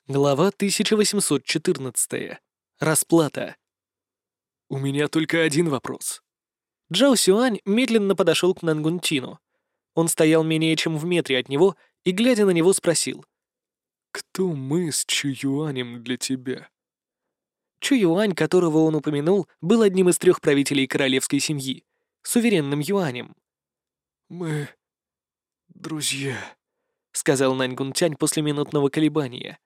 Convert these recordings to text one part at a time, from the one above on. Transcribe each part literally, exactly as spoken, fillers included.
Глава тысяча восемьсот четырнадцать. Расплата. У меня только один вопрос. Джао Сюань медленно подошел к Нангунтину. Он стоял менее чем в метре от него и, глядя на него, спросил. «Кто мы с Чуюанем для тебя?» Чуюань, которого он упомянул, был одним из трех правителей королевской семьи, суверенным Юанем. «Мы друзья», — сказал Нангунтянь после минутного колебания.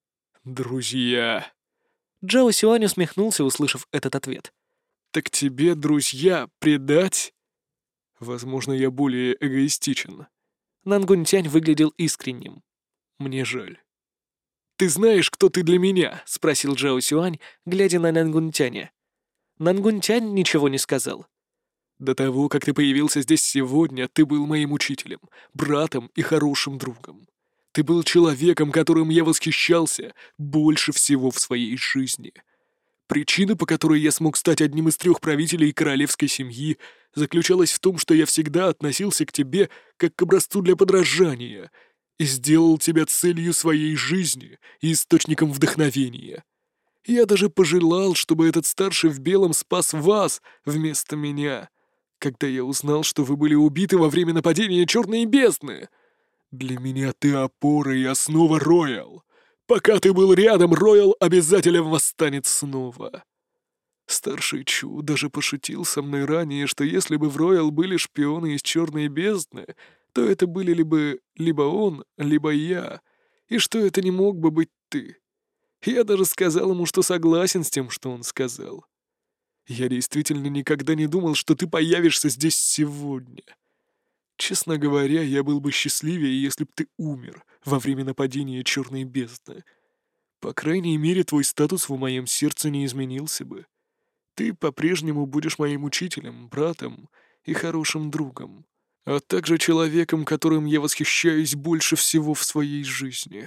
«Друзья». Джао Сюань усмехнулся, услышав этот ответ. «Так тебе, друзья, предать?» «Возможно, я более эгоистичен». Нангунтянь выглядел искренним. «Мне жаль». «Ты знаешь, кто ты для меня?» — спросил Джао Сюань, глядя на Нангунтяня. Нангунтянь ничего не сказал. «До того, как ты появился здесь сегодня, ты был моим учителем, братом и хорошим другом. Ты был человеком, которым я восхищался больше всего в своей жизни. Причина, по которой я смог стать одним из трех правителей королевской семьи, заключалась в том, что я всегда относился к тебе как к образцу для подражания и сделал тебя целью своей жизни и источником вдохновения. Я даже пожелал, чтобы этот старший в белом спас вас вместо меня, когда я узнал, что вы были убиты во время нападения Черной бездны. Для меня ты опора и основа, Роял. Пока ты был рядом, Роял обязательно восстанет снова. Старший Чу даже пошутил со мной ранее, что если бы в Роял были шпионы из Черной бездны, то это были либо, либо он, либо я, и что это не мог бы быть ты. Я даже сказал ему, что согласен с тем, что он сказал. Я действительно никогда не думал, что ты появишься здесь сегодня. Честно говоря, я был бы счастливее, если б ты умер во время нападения Черной бездны. По крайней мере, твой статус в моем сердце не изменился бы. Ты по-прежнему будешь моим учителем, братом и хорошим другом, а также человеком, которым я восхищаюсь больше всего в своей жизни».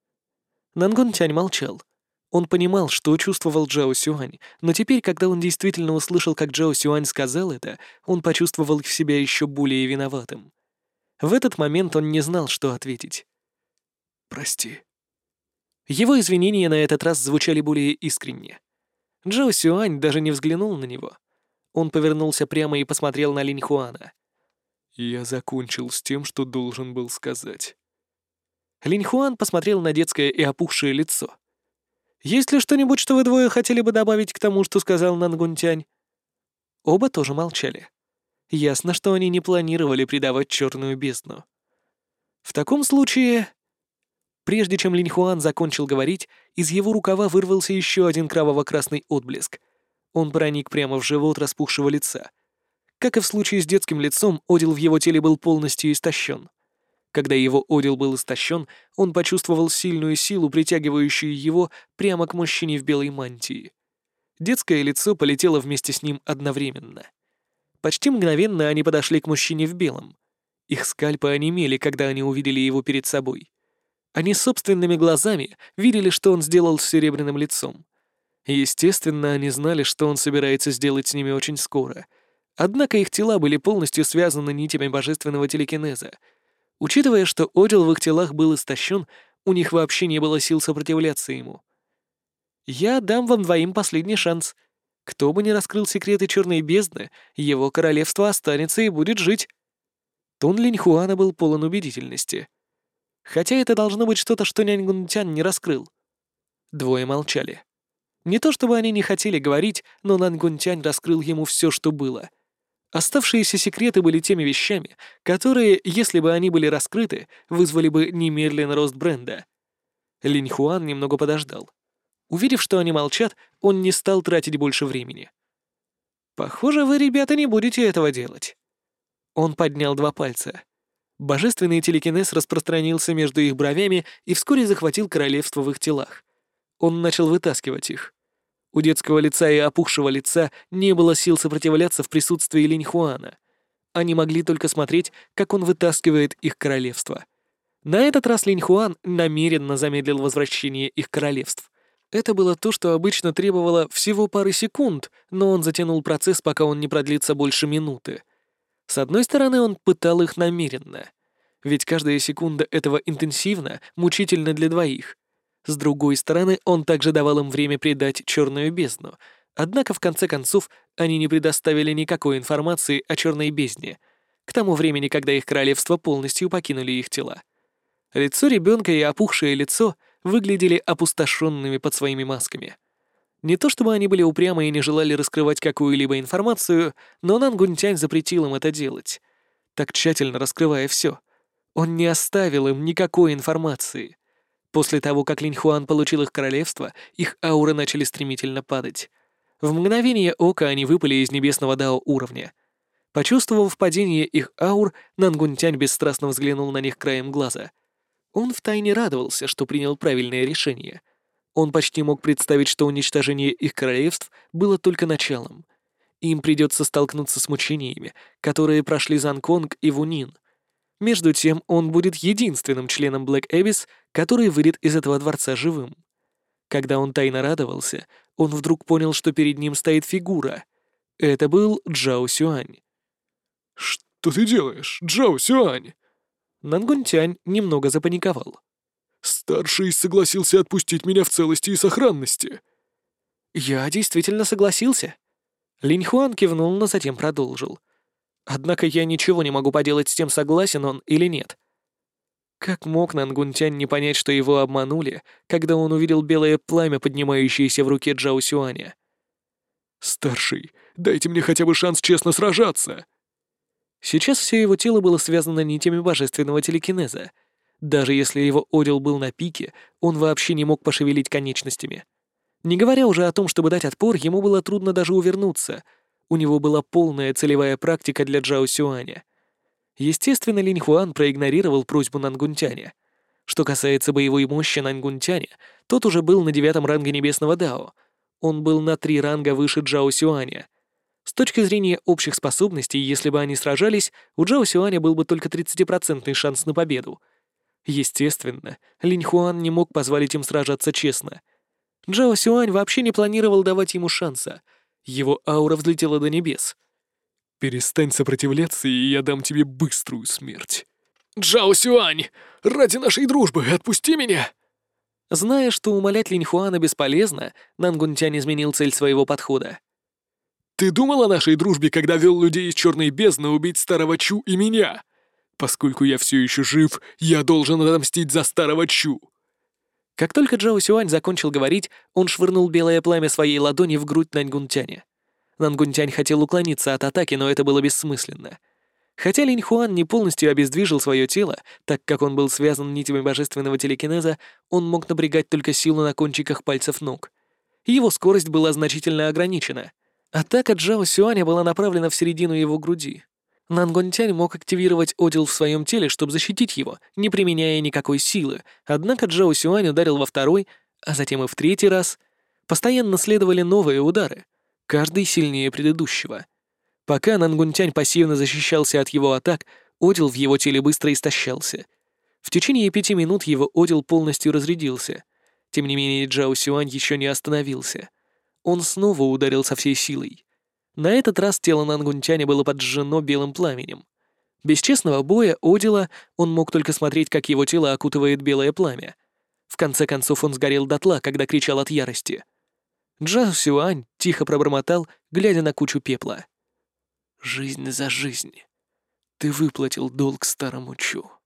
Нангун Тянь молчал. Он понимал, что чувствовал Джао Сюань, но теперь, когда он действительно услышал, как Джао Сюань сказал это, он почувствовал себя еще более виноватым. В этот момент он не знал, что ответить. «Прости». Его извинения на этот раз звучали более искренне. Джао Сюань даже не взглянул на него. Он повернулся прямо и посмотрел на Линь Хуана. «Я закончил с тем, что должен был сказать». Линь Хуан посмотрел на детское и опухшее лицо. «Есть ли что-нибудь, что вы двое хотели бы добавить к тому, что сказал Нангун Тянь?» Оба тоже молчали. Ясно, что они не планировали предавать Черную бездну. В таком случае... Прежде чем Линь Хуан закончил говорить, из его рукава вырвался еще один кроваво-красный отблеск. Он проник прямо в живот распухшего лица. Как и в случае с детским лицом, одел в его теле был полностью истощен. Когда его одел был истощен, он почувствовал сильную силу, притягивающую его прямо к мужчине в белой мантии. Детское лицо полетело вместе с ним одновременно. Почти мгновенно они подошли к мужчине в белом. Их скальпы онемели, когда они увидели его перед собой. Они собственными глазами видели, что он сделал с серебряным лицом. Естественно, они знали, что он собирается сделать с ними очень скоро. Однако их тела были полностью связаны нитями божественного телекинеза. Учитывая, что одел в их телах был истощен, у них вообще не было сил сопротивляться ему. «Я дам вам двоим последний шанс. Кто бы ни раскрыл секреты Черной бездны, его королевство останется и будет жить». Тон Линь Хуана был полон убедительности. Хотя это должно быть что-то, что Нянь Тянь не раскрыл. Двое молчали. Не то чтобы они не хотели говорить, но Нангун Тянь раскрыл ему все, что было. Оставшиеся секреты были теми вещами, которые, если бы они были раскрыты, вызвали бы немедленный рост бренда. Линь Хуан немного подождал. Увидев, что они молчат, он не стал тратить больше времени. «Похоже, вы, ребята, не будете этого делать». Он поднял два пальца. Божественный телекинез распространился между их бровями и вскоре захватил королевство в их телах. Он начал вытаскивать их. У детского лица и опухшего лица не было сил сопротивляться в присутствии Линь Хуана. Они могли только смотреть, как он вытаскивает их королевство. На этот раз Линь Хуан намеренно замедлил возвращение их королевств. Это было то, что обычно требовало всего пары секунд, но он затянул процесс, пока он не продлится больше минуты. С одной стороны, он пытал их намеренно. Ведь каждая секунда этого интенсивно, мучительно для двоих. С другой стороны, он также давал им время предать Черную бездну, однако в конце концов они не предоставили никакой информации о Черной бездне, к тому времени, когда их королевство полностью покинули их тела. Лицо ребенка и опухшее лицо выглядели опустошенными под своими масками. Не то чтобы они были упрямы и не желали раскрывать какую-либо информацию, но Нангунтянь запретил им это делать, так тщательно раскрывая все. Он не оставил им никакой информации. После того, как Линьхуан получил их королевство, их ауры начали стремительно падать. В мгновение ока они выпали из небесного дао уровня. Почувствовав падение их аур, Нангунтянь бесстрастно взглянул на них краем глаза. Он втайне радовался, что принял правильное решение. Он почти мог представить, что уничтожение их королевств было только началом. Им придется столкнуться с мучениями, которые прошли Занконг и Вунин. Между тем, он будет единственным членом Black Abyss, который выйдет из этого дворца живым. Когда он тайно радовался, он вдруг понял, что перед ним стоит фигура. Это был Джао Сюань. «Что ты делаешь, Джао Сюань?» Нангунтянь немного запаниковал. «Старший согласился отпустить меня в целости и сохранности». «Я действительно согласился». Линьхуан кивнул, но затем продолжил. «Однако я ничего не могу поделать с тем, согласен он или нет». Как мог Нангунтянь не понять, что его обманули, когда он увидел белое пламя, поднимающееся в руке Джао Сюаня? «Старший, дайте мне хотя бы шанс честно сражаться!» Сейчас все его тело было связано нитями божественного телекинеза. Даже если его одел был на пике, он вообще не мог пошевелить конечностями. Не говоря уже о том, чтобы дать отпор, ему было трудно даже увернуться. У него была полная целевая практика для Джао Сюаня. Естественно, Линьхуан проигнорировал просьбу Нангунтяня. Что касается боевой мощи Нангунтяня, тот уже был на девятом ранге Небесного Дао. Он был на три ранга выше Джао Сюаня. С точки зрения общих способностей, если бы они сражались, у Джао Сюаня был бы только тридцатипроцентный шанс на победу. Естественно, Линьхуан не мог позволить им сражаться честно. Джао Сюань вообще не планировал давать ему шанса. Его аура взлетела до небес. «Перестань сопротивляться, и я дам тебе быструю смерть». «Джао Сюань, ради нашей дружбы отпусти меня!» Зная, что умолять Линьхуана бесполезно, Нангунтянь изменил цель своего подхода. «Ты думал о нашей дружбе, когда вел людей из Черной бездны убить старого Чу и меня? Поскольку я все еще жив, я должен отомстить за старого Чу». Как только Джао Сюань закончил говорить, он швырнул белое пламя своей ладони в грудь Нангунтяня. Нангунтянь хотел уклониться от атаки, но это было бессмысленно. Хотя Линьхуан не полностью обездвижил свое тело, так как он был связан нитями божественного телекинеза, он мог напрягать только силу на кончиках пальцев ног. Его скорость была значительно ограничена. Атака Джао Сюаня была направлена в середину его груди. Нангунтянь мог активировать одел в своем теле, чтобы защитить его, не применяя никакой силы, однако Джао Сюань ударил во второй, а затем и в третий раз. Постоянно следовали новые удары, каждый сильнее предыдущего. Пока Нангунтянь пассивно защищался от его атак, одел в его теле быстро истощался. В течение пяти минут его одел полностью разрядился. Тем не менее, Джао Сюань еще не остановился. Он снова ударил со всей силой. На этот раз тело Нангунтяня было поджжено белым пламенем. Без честного боя одела он мог только смотреть, как его тело окутывает белое пламя. В конце концов он сгорел дотла, когда кричал от ярости. Джао Сюань тихо пробормотал, глядя на кучу пепла. «Жизнь за жизнь. Ты выплатил долг старому Чу».